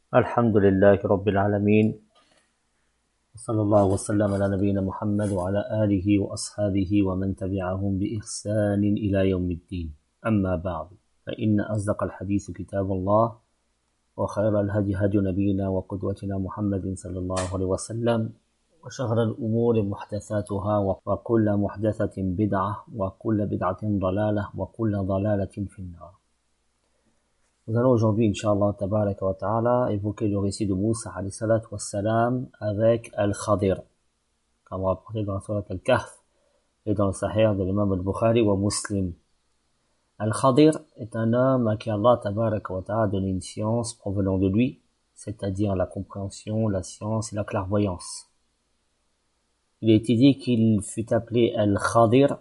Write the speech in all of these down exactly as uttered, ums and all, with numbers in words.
الحمد لله رب العالمين، وصلى الله وسلم على نبينا محمد وعلى آله وأصحابه ومن تبعهم بإحسان إلى يوم الدين. أما بعد، فإن أصدق الحديث كتاب الله، وخير الهدي هدي نبينا وقدوتنا محمد صلى الله عليه وسلم، وشر الأمور محدثاتها، وكل محدثة بدعة، وكل بدعة ضلالة، وكل ضلالة في النار. Nous allons aujourd'hui, Inch'Allah, tabaraka wa ta'ala, évoquer le récit de Moussa alayhi salatu wa salam avec Al-Khadir, comme rapporté dans la Surat Al-Kahf et dans le Sahih de l'imam Al-Bukhari wa Muslim. Al-Khadir est un homme à qui Allah tabaraka wa ta'ala donne une science provenant de lui, c'est-à-dire la compréhension, la science et la clairvoyance. Il a été dit qu'il fut appelé Al-Khadir,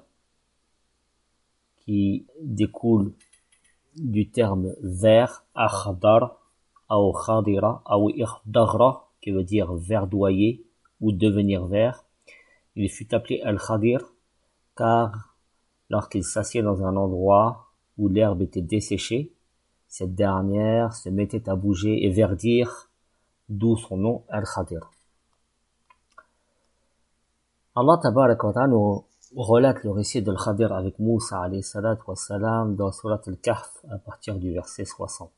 qui découle du terme vert, akhdar, ou khadira, ou ikhdagra, qui veut dire verdoyer ou devenir vert. Il fut appelé al-khadir car lorsqu'il s'assied dans un endroit où l'herbe était desséchée, cette dernière se mettait à bouger et verdir, d'où son nom al-khadir. Allah tabaraka wa ta'ala nous relate le récit de Al-Khadir avec Moussa alayhi salatu wa salam dans Surat Al-Kahf à partir du verset soixante.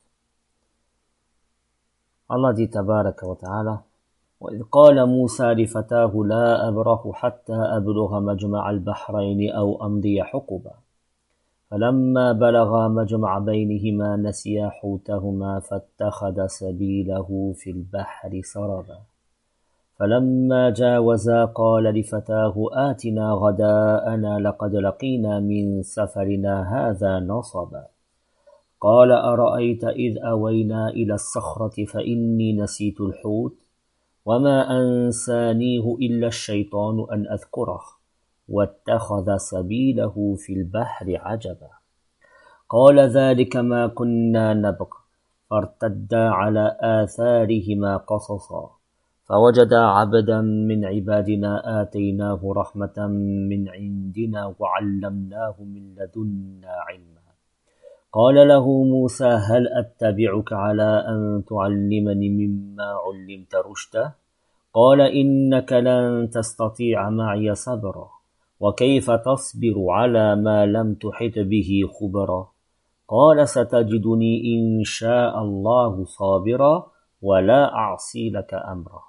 Allah dit tabaraka wa ta'ala: وَإِذْ قَالَ مُوسَى لِفَتَاهُ لَا أَبْرَحُ حَتَّى أَبْلُغَ مَجْمَعَ الْبَحْرَيْنِ أَوْ أَمْضِيَ حُقُبًا فَلَمَّا بَلَغَا مَجْمَعَ بَيْنِهِمَا نَسِيَا حُوتَهُمَا فَاتَّخَذَ سَبِيلَهُ فِي الْبَحْرِ سَرَبًا فلما جاوزا قال لفتاه آتنا غداءنا لقد لقينا من سفرنا هذا نصبا قال أرأيت إذ أوينا إلى الصخرة فإني نسيت الحوت وما أنسانيه إلا الشيطان أن أذكره واتخذ سبيله في البحر عجبا قال ذلك ما كنا نبغ فارتدا على آثارهما قصصا فوجدا عبدا من عبادنا آتيناه رحمة من عندنا وعلمناه من لدنا علما قال له موسى هل أتبعك على أن تعلمني مما علمت رشدا قال إنك لن تستطيع معي صبرا وكيف تصبر على ما لم تحط به خبرا قال ستجدني إن شاء الله صابرا ولا أعصي لك أمرا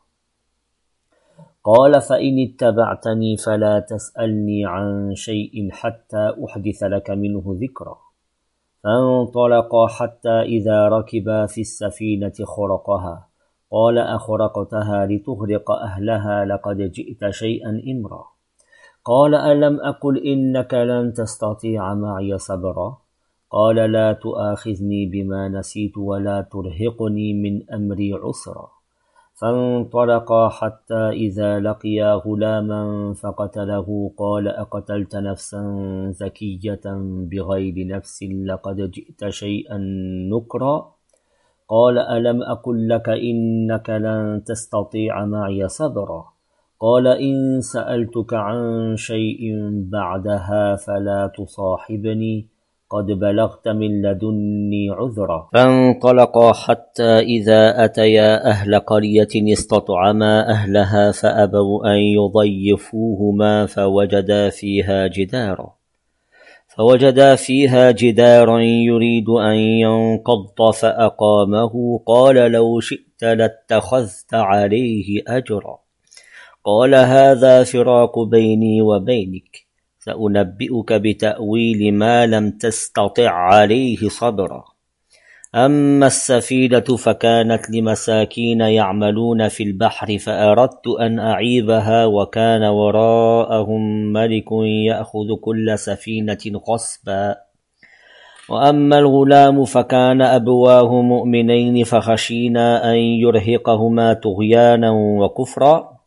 قال فإن اتبعتني فلا تسألني عن شيء حتى أحدث لك منه ذكرا فانطلقا حتى إذا ركبا في السفينة خرقها قال أخرقتها لتغرق أهلها لقد جئت شيئا إمرا قال ألم أقل إنك لن تستطيع معي صبرا قال لا تؤاخذني بما نسيت ولا ترهقني من أمري عسرا فانطلقا حتى إذا لقيا غلاما فقتله قال أقتلت نفسا زكية بغير نفس لقد جئت شيئا نكرا قال ألم أقل لك إنك لن تستطيع معي صبرا قال إن سألتك عن شيء بعدها فلا تصاحبني قد بلغت من لدني عذرا فانطلقا حتى إذا أتيا أهل قرية استطعما أهلها فأبوا أن يضيفوهما فوجدا فيها جدارا فوجدا فيها جدارا يريد أن ينقض فأقامه قال لو شئت لاتخذت عليه أجرا قال هذا فراق بيني وبينك سأنبئك بتأويل ما لم تستطع عليه صبرا أما السفينة فكانت لمساكين يعملون في البحر فأردت أن أعيبها وكان وراءهم ملك يأخذ كل سفينة غصبا وأما الغلام فكان أبواه مؤمنين فخشينا أن يرهقهما طغيانا وكفرا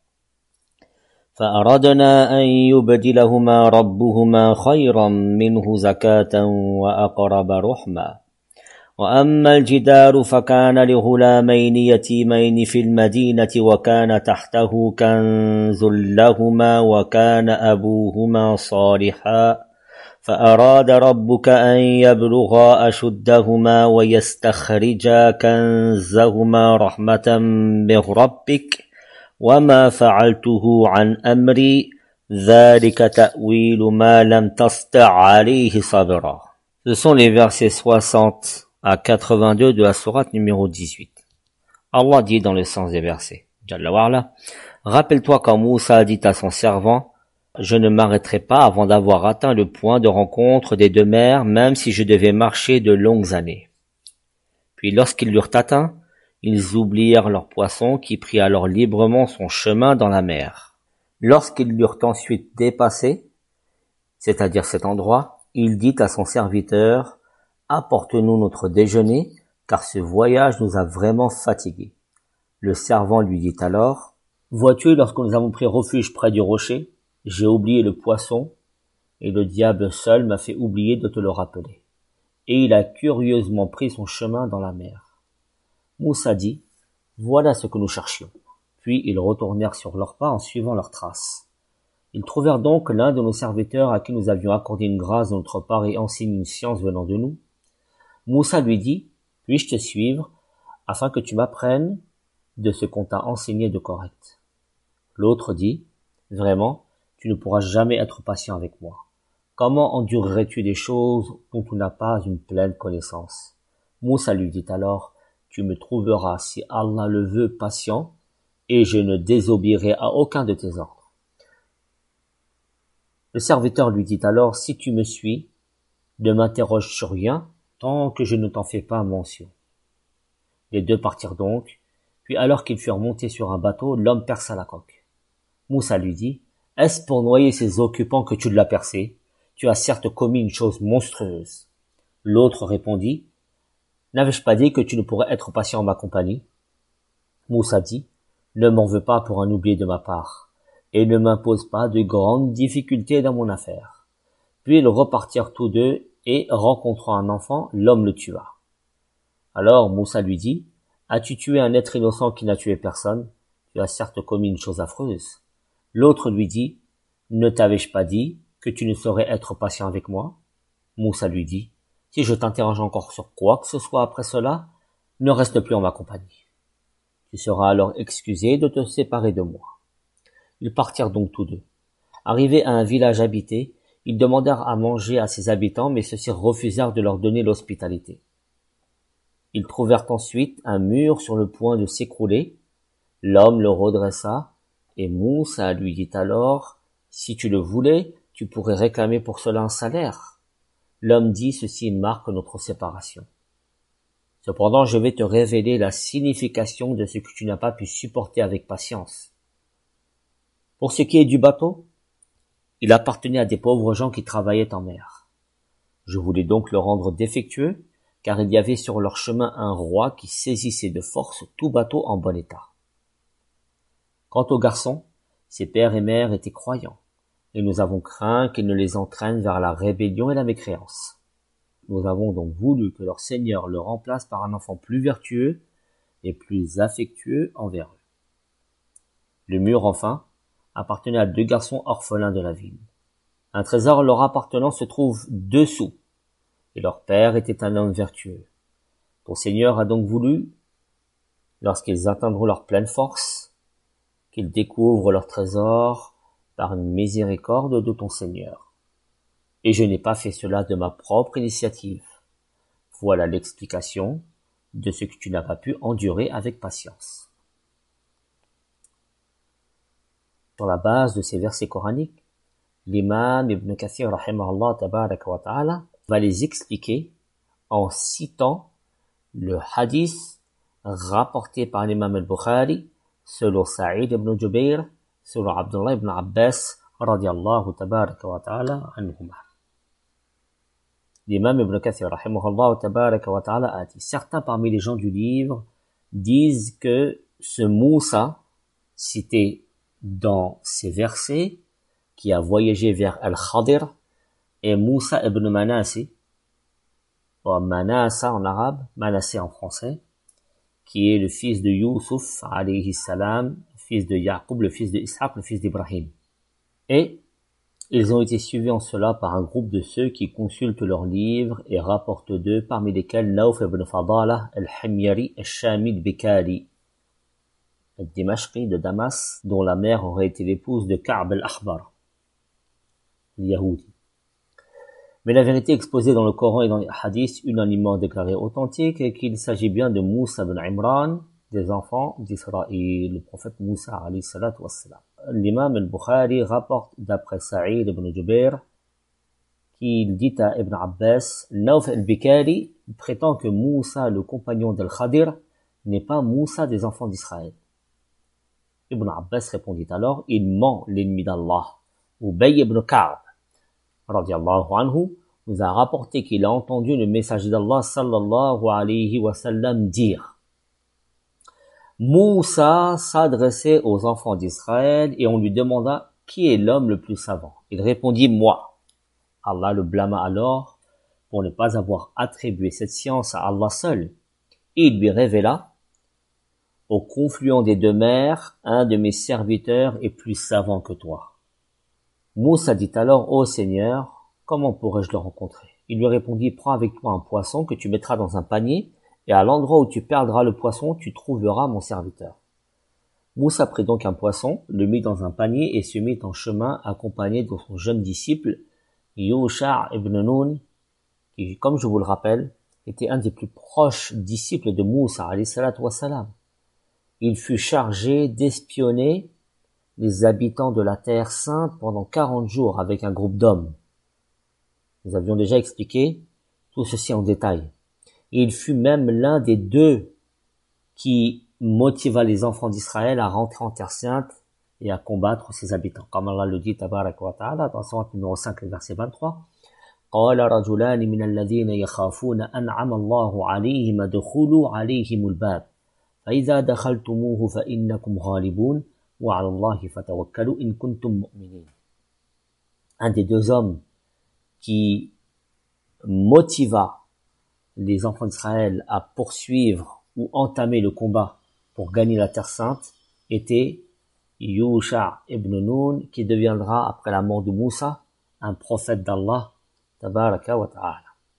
فأردنا أن يبدلهما ربهما خيرا منه زكاة وأقرب رحما وأما الجدار فكان لغلامين يتيمين في المدينة وكان تحته كنز لهما وكان أبوهما صالحا فأراد ربك أن يبلغا أشدهما ويستخرجا كنزهما رحمة من ربك وما فعلته عن أمري ذلك تأويل ما لم تسطع عليه صبرا. Ce sont les versets soixante à quatre-vingt-deux de la sourate numéro dix-huit. Allah dit dans le sens des versets, Jalla wa'ala, rappelle-toi quand Moussa dit à son servant, je ne m'arrêterai pas avant d'avoir atteint le point de rencontre des deux mers, même si je devais marcher de longues années. Puis lorsqu'ils l'eurent atteint, ils oublièrent leur poisson qui prit alors librement son chemin dans la mer. Lorsqu'ils l'eurent ensuite dépassé, c'est-à-dire cet endroit, il dit à son serviteur, apporte-nous notre déjeuner, car ce voyage nous a vraiment fatigués. Le servant lui dit alors, vois-tu, lorsque nous avons pris refuge près du rocher, j'ai oublié le poisson, et le diable seul m'a fait oublier de te le rappeler. Et il a curieusement pris son chemin dans la mer. Moussa dit, voilà ce que nous cherchions. Puis ils retournèrent sur leurs pas en suivant leurs traces. Ils trouvèrent donc l'un de nos serviteurs à qui nous avions accordé une grâce de notre part et enseigné une science venant de nous. Moussa lui dit, puis-je te suivre, afin que tu m'apprennes de ce qu'on t'a enseigné de correct. L'autre dit, vraiment, tu ne pourras jamais être patient avec moi. Comment endurerais-tu des choses dont tu n'as pas une pleine connaissance? Moussa lui dit alors, tu me trouveras, si Allah le veut, patient, et je ne désobéirai à aucun de tes ordres. Le serviteur lui dit alors, si tu me suis, ne m'interroge sur rien, tant que je ne t'en fais pas mention. Les deux partirent donc, puis alors qu'ils furent montés sur un bateau, l'homme perça la coque. Moussa lui dit, est-ce pour noyer ses occupants que tu l'as percé? Tu as certes commis une chose monstrueuse. L'autre répondit, n'avais-je pas dit que tu ne pourrais être patient en ma compagnie? Moussa dit, ne m'en veux pas pour un oubli de ma part, et ne m'impose pas de grandes difficultés dans mon affaire. Puis ils repartirent tous deux, et rencontrant un enfant, l'homme le tua. Alors Moussa lui dit, as-tu tué un être innocent qui n'a tué personne? Tu as certes commis une chose affreuse. L'autre lui dit, ne t'avais-je pas dit que tu ne saurais être patient avec moi? Moussa lui dit, si je t'interroge encore sur quoi que ce soit après cela, ne reste plus en ma compagnie. Tu seras alors excusé de te séparer de moi. Ils partirent donc tous deux. Arrivés à un village habité, ils demandèrent à manger à ses habitants, mais ceux-ci refusèrent de leur donner l'hospitalité. Ils trouvèrent ensuite un mur sur le point de s'écrouler. L'homme le redressa, et Moussa lui dit alors, si tu le voulais, tu pourrais réclamer pour cela un salaire. L'homme dit, ceci marque notre séparation. Cependant, je vais te révéler la signification de ce que tu n'as pas pu supporter avec patience. Pour ce qui est du bateau, il appartenait à des pauvres gens qui travaillaient en mer. Je voulais donc le rendre défectueux, car il y avait sur leur chemin un roi qui saisissait de force tout bateau en bon état. Quant aux garçons, ses pères et mères étaient croyants, et nous avons craint qu'ils ne les entraînent vers la rébellion et la mécréance. Nous avons donc voulu que leur Seigneur le remplace par un enfant plus vertueux et plus affectueux envers eux. Le mur, enfin, appartenait à deux garçons orphelins de la ville. Un trésor leur appartenant se trouve dessous, et leur père était un homme vertueux. Ton Seigneur a donc voulu, lorsqu'ils atteindront leur pleine force, qu'ils découvrent leur trésor par une miséricorde de ton Seigneur. Et je n'ai pas fait cela de ma propre initiative. Voilà l'explication de ce que tu n'as pas pu endurer avec patience. Sur la base de ces versets coraniques, l'imam Ibn Kathir rahimahullah tabaraka wa ta'ala va les expliquer en citant le hadith rapporté par l'imam al-Bukhari selon Sa'id ibn Jubayr, selon Abdullah ibn Abbas radiyallahu tabaraka wa ta'ala anhuma. L'imam Ibn Kathir rahimahullah tabaraka wa ta'ala a dit, certains parmi les gens du livre disent que ce Moussa cité dans ces versets qui a voyagé vers Al-Khadir et Moussa ibn Manasseh, ou Manassa en arabe, Manasseh en français, qui est le fils de Youssouf alayhi salam, le fils de Yaqub, le fils de Ishaq, le fils d'Ibrahim. Et Ils ont été suivis en cela par un groupe de ceux qui consultent leurs livres et rapportent d'eux, parmi lesquels Nauf ibn Fadala al-Himyari al-Shami al-Bikari, al-Dimashqi de Damas, dont la mère aurait été l'épouse de Ka'b al-Ahbar, le Yahoudi. Mais la vérité exposée dans le Coran et dans les hadiths, unanimement déclarée authentique, est qu'il s'agit bien de Moussa ibn Imran, des enfants d'Israël, le prophète Moussa alayhi salatu wassalam. L'imam al-Bukhari rapporte d'après Sa'id ibn Jubair qu'il dit à Ibn Abbas, Nauf al-Bikari prétend que Moussa, le compagnon d'Al-Khadir, n'est pas Moussa des enfants d'Israël. Ibn Abbas répondit alors, il ment l'ennemi d'Allah. Ubay ibn Ka'b, radiallahu anhu, nous a rapporté qu'il a entendu le messager d'Allah sallallahu alayhi wa sallam dire Moussa s'adressait aux enfants d'Israël et on lui demanda qui est l'homme le plus savant. Il répondit moi. Allah le blâma alors pour ne pas avoir attribué cette science à Allah seul. Et il lui révéla au confluent des deux mers, un de mes serviteurs est plus savant que toi. Moussa dit alors, ô Seigneur, comment pourrais-je le rencontrer? Il lui répondit, prends avec toi un poisson que tu mettras dans un panier, et à l'endroit où tu perdras le poisson, tu trouveras mon serviteur. Moussa prit donc un poisson, le mit dans un panier et se mit en chemin accompagné de son jeune disciple, Yusha' ibn Nun, qui, comme je vous le rappelle, était un des plus proches disciples de Moussa, alayhi salatu wassalam. Il fut chargé d'espionner les habitants de la terre sainte pendant quarante jours avec un groupe d'hommes. Nous avions déjà expliqué tout ceci en détail. Il fut même l'un des deux qui motiva les enfants d'Israël à rentrer en terre sainte et à combattre ses habitants. Comme Allah le dit, tabarak wa ta'ala, dans sourate numéro cinq, verset vingt-trois. قال رجلان من الذين يخافون أنعم الله عليهم ادخلوا عليهم الباب فإذا دخلتموه فإنكم غالبون وعلى الله فتوكلوا إن كنتم مؤمنين. Un des deux hommes qui motiva les enfants d'Israël à poursuivre ou entamer le combat pour gagner la terre sainte était Yusha' ibn Nun, qui deviendra, après la mort de Moussa, un prophète d'Allah, tabaraka wa ta'ala.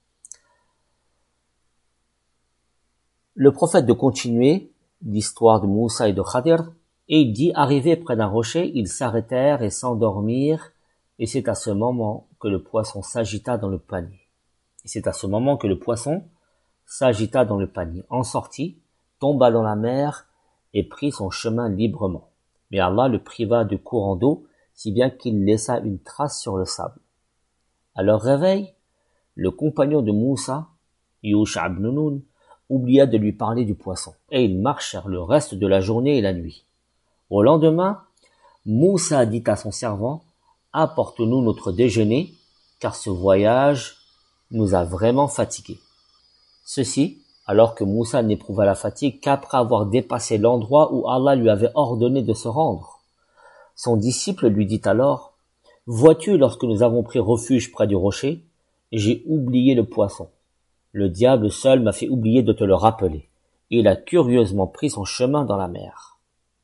Le prophète de continuer l'histoire de Moussa et de Khadir, et il dit, arrivés près d'un rocher, ils s'arrêtèrent et s'endormirent, et c'est à ce moment que le poisson s'agita dans le panier. Et c'est à ce moment que le poisson s'agita dans le panier, en sortit, tomba dans la mer et prit son chemin librement. Mais Allah le priva de courant d'eau, si bien qu'il laissa une trace sur le sable. À leur réveil, le compagnon de Moussa, Yusha' ibn Nun, oublia de lui parler du poisson, et ils marchèrent le reste de la journée et la nuit. Au lendemain, Moussa dit à son servant, apporte-nous notre déjeuner, car ce voyage nous a vraiment fatigués. Ceci, alors que Moussa n'éprouva la fatigue qu'après avoir dépassé l'endroit où Allah lui avait ordonné de se rendre. Son disciple lui dit alors, « Vois-tu, lorsque nous avons pris refuge près du rocher, j'ai oublié le poisson. Le diable seul m'a fait oublier de te le rappeler. Et il a curieusement pris son chemin dans la mer. »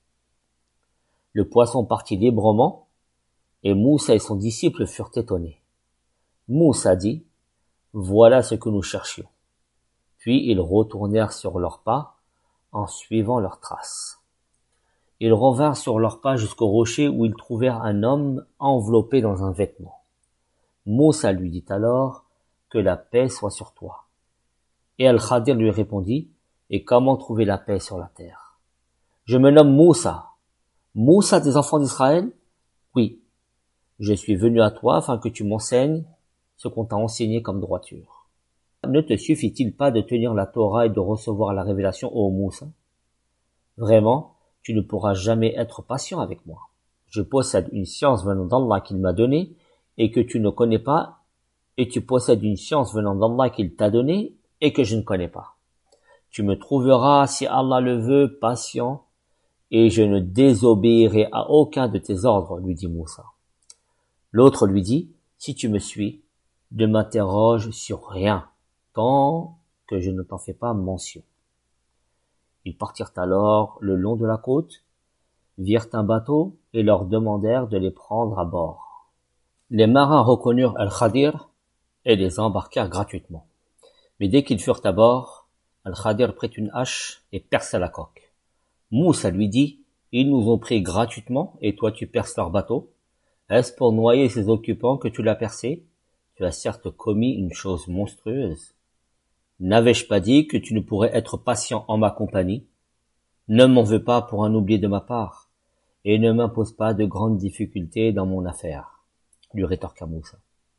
Le poisson partit librement, et Moussa et son disciple furent étonnés. Moussa dit, « Voilà ce que nous cherchions. » Puis ils retournèrent sur leurs pas en suivant leurs traces. Ils revinrent sur leurs pas jusqu'au rocher où ils trouvèrent un homme enveloppé dans un vêtement. Moussa lui dit alors, « Que la paix soit sur toi. » Et Al-Khadir lui répondit, « Et comment trouver la paix sur la terre? Je me nomme Moussa. Moussa des enfants d'Israël? Oui. Je suis venu à toi afin que tu m'enseignes ce qu'on t'a enseigné comme droiture. Ne te suffit-il pas de tenir la Torah et de recevoir la révélation, ô Moussa? Vraiment, tu ne pourras jamais être patient avec moi. Je possède une science venant d'Allah qu'il m'a donnée et que tu ne connais pas, et tu possèdes une science venant d'Allah qu'il t'a donnée et que je ne connais pas. Tu me trouveras, si Allah le veut, patient, et je ne désobéirai à aucun de tes ordres, lui dit Moussa. L'autre lui dit, si tu me suis, ne m'interroge sur rien, tant que je ne t'en fais pas mention. Ils partirent alors le long de la côte, virent un bateau et leur demandèrent de les prendre à bord. Les marins reconnurent Al-Khadir et les embarquèrent gratuitement. Mais dès qu'ils furent à bord, Al-Khadir prit une hache et perça la coque. Moussa lui dit, « Ils nous ont pris gratuitement et toi tu perces leur bateau. Est-ce pour noyer ses occupants que tu l'as percé? Tu as certes commis une chose monstrueuse. N'avais-je pas dit que tu ne pourrais être patient en ma compagnie? Ne m'en veux pas pour un oubli de ma part, et ne m'impose pas de grandes difficultés dans mon affaire, » lui rétorqua Moussa.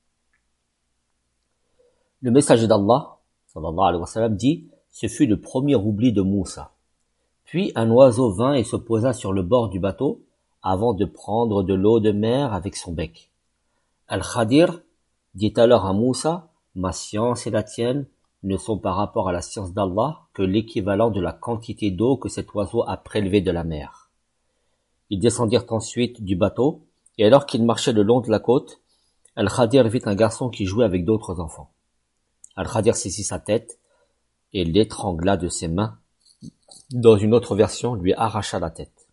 Le messager d'Allah, sallallahu alayhi wa sallam, dit, ce fut le premier oubli de Moussa. Puis un oiseau vint et se posa sur le bord du bateau, avant de prendre de l'eau de mer avec son bec. Al-Khadir dit alors à Moussa, ma science et la tienne ne sont par rapport à la science d'Allah que l'équivalent de la quantité d'eau que cet oiseau a prélevée de la mer. Ils descendirent ensuite du bateau, et alors qu'ils marchaient le long de la côte, Al-Khadir vit un garçon qui jouait avec d'autres enfants. Al-Khadir saisit sa tête et l'étrangla de ses mains. Dans une autre version, lui arracha la tête.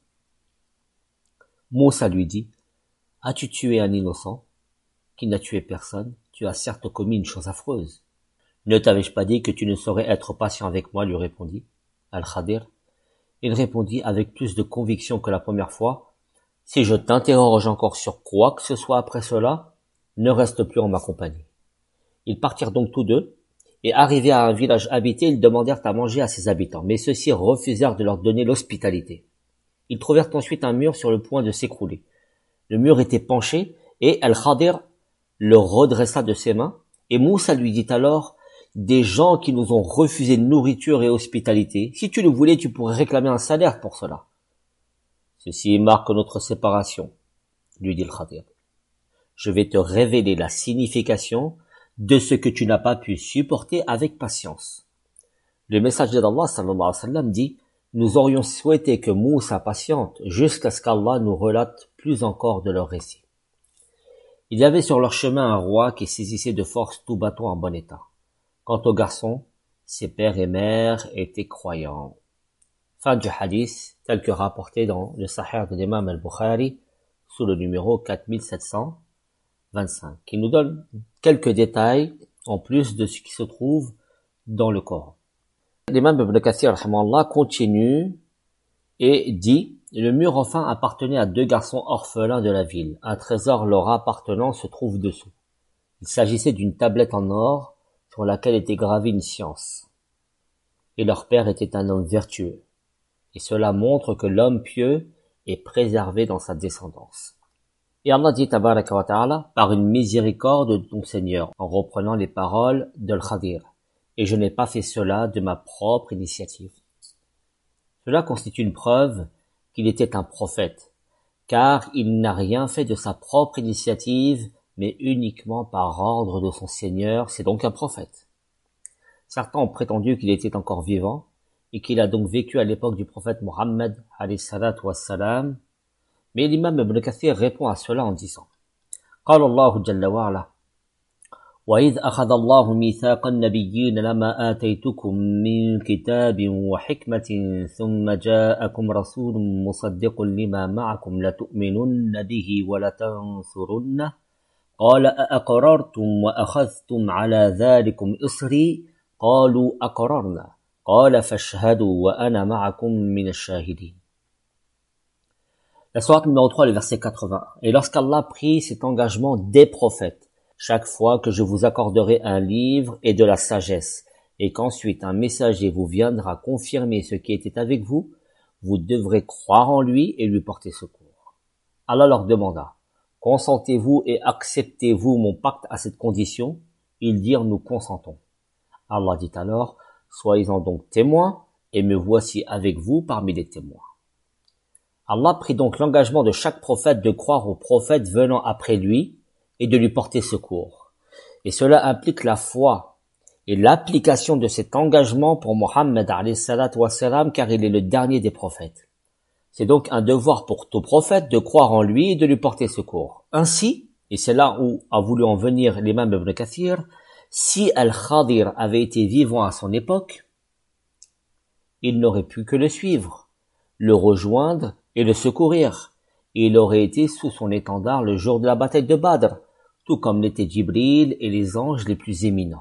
Moussa lui dit, « As-tu tué un innocent? Qui n'a tué personne? Tu as certes commis une chose affreuse. » « Ne t'avais-je pas dit que tu ne saurais être patient avec moi ?» lui répondit Al-Khadir. Il répondit avec plus de conviction que la première fois, « Si je t'interroge encore sur quoi que ce soit après cela, ne reste plus en ma compagnie. » Ils partirent donc tous deux, et arrivés à un village habité, ils demandèrent à manger à ses habitants, mais ceux-ci refusèrent de leur donner l'hospitalité. Ils trouvèrent ensuite un mur sur le point de s'écrouler. Le mur était penché, et Al-Khadir le redressa de ses mains, et Moussa lui dit alors, « Des gens qui nous ont refusé nourriture et hospitalité, si tu le voulais, tu pourrais réclamer un salaire pour cela. »« Ceci marque notre séparation, » lui dit Al-Khadir. « Je vais te révéler la signification de ce que tu n'as pas pu supporter avec patience. » Le messager d'Allah sallallahu alayhi wa sallam dit, « Nous aurions souhaité que Moussa patiente jusqu'à ce qu'Allah nous relate plus encore de leur récit. » Il y avait sur leur chemin un roi qui saisissait de force tout bateau en bon état. Quant aux garçons, ses pères et mères étaient croyants. Fin du hadith, tel que rapporté dans le Sahih de l'imam al-Bukhari, sous le numéro quatre mille sept cent vingt-cinq, qui nous donne quelques détails en plus de ce qui se trouve dans le Coran. L'imam Ibn Kathir rahimahullah continue et dit, le mur enfin appartenait à deux garçons orphelins de la ville. Un trésor leur appartenant se trouve dessous. Il s'agissait d'une tablette en or sur laquelle était gravée une science. Et leur père était un homme vertueux. Et cela montre que l'homme pieux est préservé dans sa descendance. Et Allah dit tabaraka wa ta'ala, par une miséricorde de ton Seigneur, en reprenant les paroles d'Al-Khadir. Et je n'ai pas fait cela de ma propre initiative. Cela constitue une preuve qu'il était un prophète, car il n'a rien fait de sa propre initiative, mais uniquement par ordre de son Seigneur, c'est donc un prophète. Certains ont prétendu qu'il était encore vivant, et qu'il a donc vécu à l'époque du prophète Mohammed, alayhi salatu wassalam, mais l'imam Ibn Kathir répond à cela en disant, « قال الله جل وعلا وإذ أخذ الله ميثاق النبيين لما آتيتكم من كتاب وحكمة ثم جاءكم رسول مصدق لما معكم لتؤمنن به ولتنصرنه قال أأقررتم وأخذتم على ذلكم إصري قالوا أقررنا قال فاشهدوا وأنا معكم من الشاهدين. » La sourate numéro trois, le verset quatre-vingts. Et lorsqu'Allah prit cet engagement des prophètes, chaque fois que je vous accorderai un livre et de la sagesse, et qu'ensuite un messager vous viendra confirmer ce qui était avec vous, vous devrez croire en lui et lui porter secours. Allah leur demanda, « Consentez-vous et acceptez-vous mon pacte à cette condition ?» Ils dirent, « Nous consentons. » Allah dit alors, « Soyez-en donc témoins, et me voici avec vous parmi les témoins. » Allah prit donc l'engagement de chaque prophète de croire au prophète venant après lui et de lui porter secours. Et cela implique la foi et l'application de cet engagement pour Mohammed alayhi salatu wassalam, car il est le dernier des prophètes. C'est donc un devoir pour tout prophète de croire en lui et de lui porter secours. Ainsi, et c'est là où a voulu en venir l'imam Ibn Kathir, si Al-Khadir avait été vivant à son époque, il n'aurait pu que le suivre, le rejoindre et le secourir. Il aurait été sous son étendard le jour de la bataille de Badr, tout comme l'étaient Djibril et les anges les plus éminents.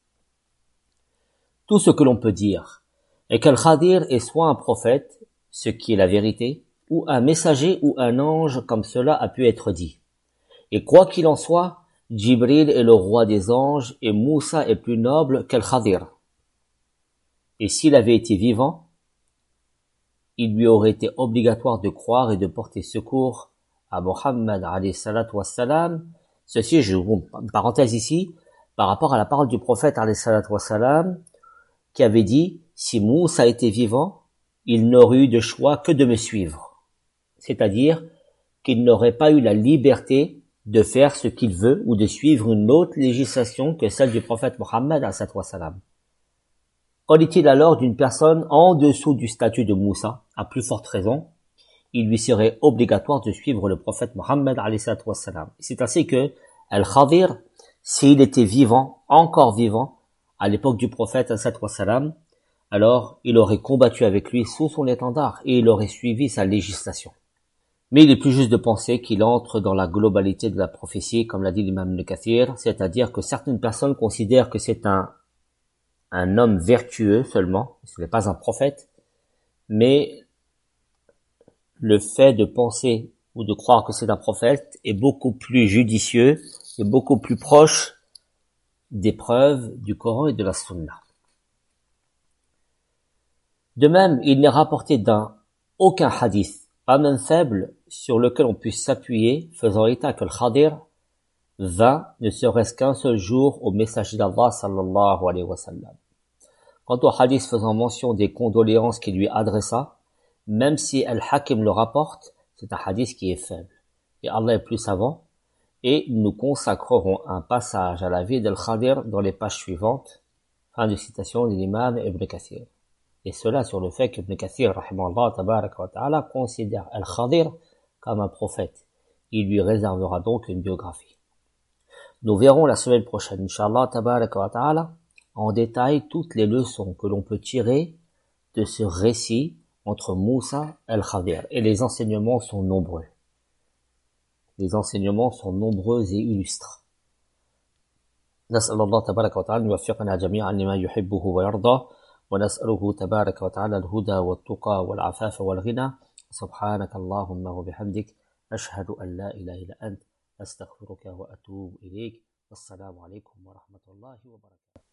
Tout ce que l'on peut dire est qu'Al-Khadir est soit un prophète, ce qui est la vérité, ou un messager ou un ange comme cela a pu être dit. Et quoi qu'il en soit, Djibril est le roi des anges et Moussa est plus noble qu'Al-Khadir. Et s'il avait été vivant, il lui aurait été obligatoire de croire et de porter secours à Mohammed alayhi salatu wassalam. Ceci, je vous une parenthèse ici, par rapport à la parole du prophète alayhi salatu wassalam, qui avait dit, si Moussa était vivant, il n'aurait eu de choix que de me suivre. C'est-à-dire qu'il n'aurait pas eu la liberté de faire ce qu'il veut ou de suivre une autre législation que celle du prophète Mohammed alayhi salatu wassalam. Qu'en est-il alors d'une personne en dessous du statut de Moussa? À plus forte raison, il lui serait obligatoire de suivre le prophète Mohammed alayhi salatu wassalam. C'est ainsi que Al-Khadir, s'il était vivant, encore vivant, à l'époque du prophète alayhi salatu wassalam, alors il aurait combattu avec lui sous son étendard et il aurait suivi sa législation. Mais il est plus juste de penser qu'il entre dans la globalité de la prophétie, comme l'a dit l'imam Ibn Kathir, c'est-à-dire que certaines personnes considèrent que c'est un un homme vertueux seulement, ce n'est pas un prophète, mais le fait de penser ou de croire que c'est un prophète est beaucoup plus judicieux et beaucoup plus proche des preuves du Coran et de la Sunna. De même, il n'est rapporté d'un aucun hadith, pas même faible, sur lequel on puisse s'appuyer, faisant état que le Khadir vint ne serait-ce qu'un seul jour au messager d'Allah sallallahu alayhi wa sallam. Quant au hadith faisant mention des condoléances qu'il lui adressa, même si Al-Hakim le rapporte, c'est un hadith qui est faible. Et Allah est plus savant, et nous consacrerons un passage à la vie d'Al-Khadir dans les pages suivantes. Fin de citation de l'imam Ibn Kathir. Et cela sur le fait qu'Ibn Kathir, rahimahullah, tabaraka wa ta'ala, considère Al-Khadir comme un prophète. Il lui réservera donc une biographie. Nous verrons la semaine prochaine, Inch'Allah, tabaraka wa ta'ala, en détail toutes les leçons que l'on peut tirer de ce récit entre Moussa et Al-Khadir. Et les enseignements sont nombreux. Les enseignements sont nombreux et illustres. نسأل الله تبارك وتعالى أن يوفقنا جميعا لما يحبه ويرضى ونسأله تبارك وتعالى الهدى والتقى والعفاف والغنى سبحانك اللهم وبحمدك أشهد أن لا إله إلا أنت أستغفرك وأتوب إليك والسلام عليكم ورحمة الله وبركاته.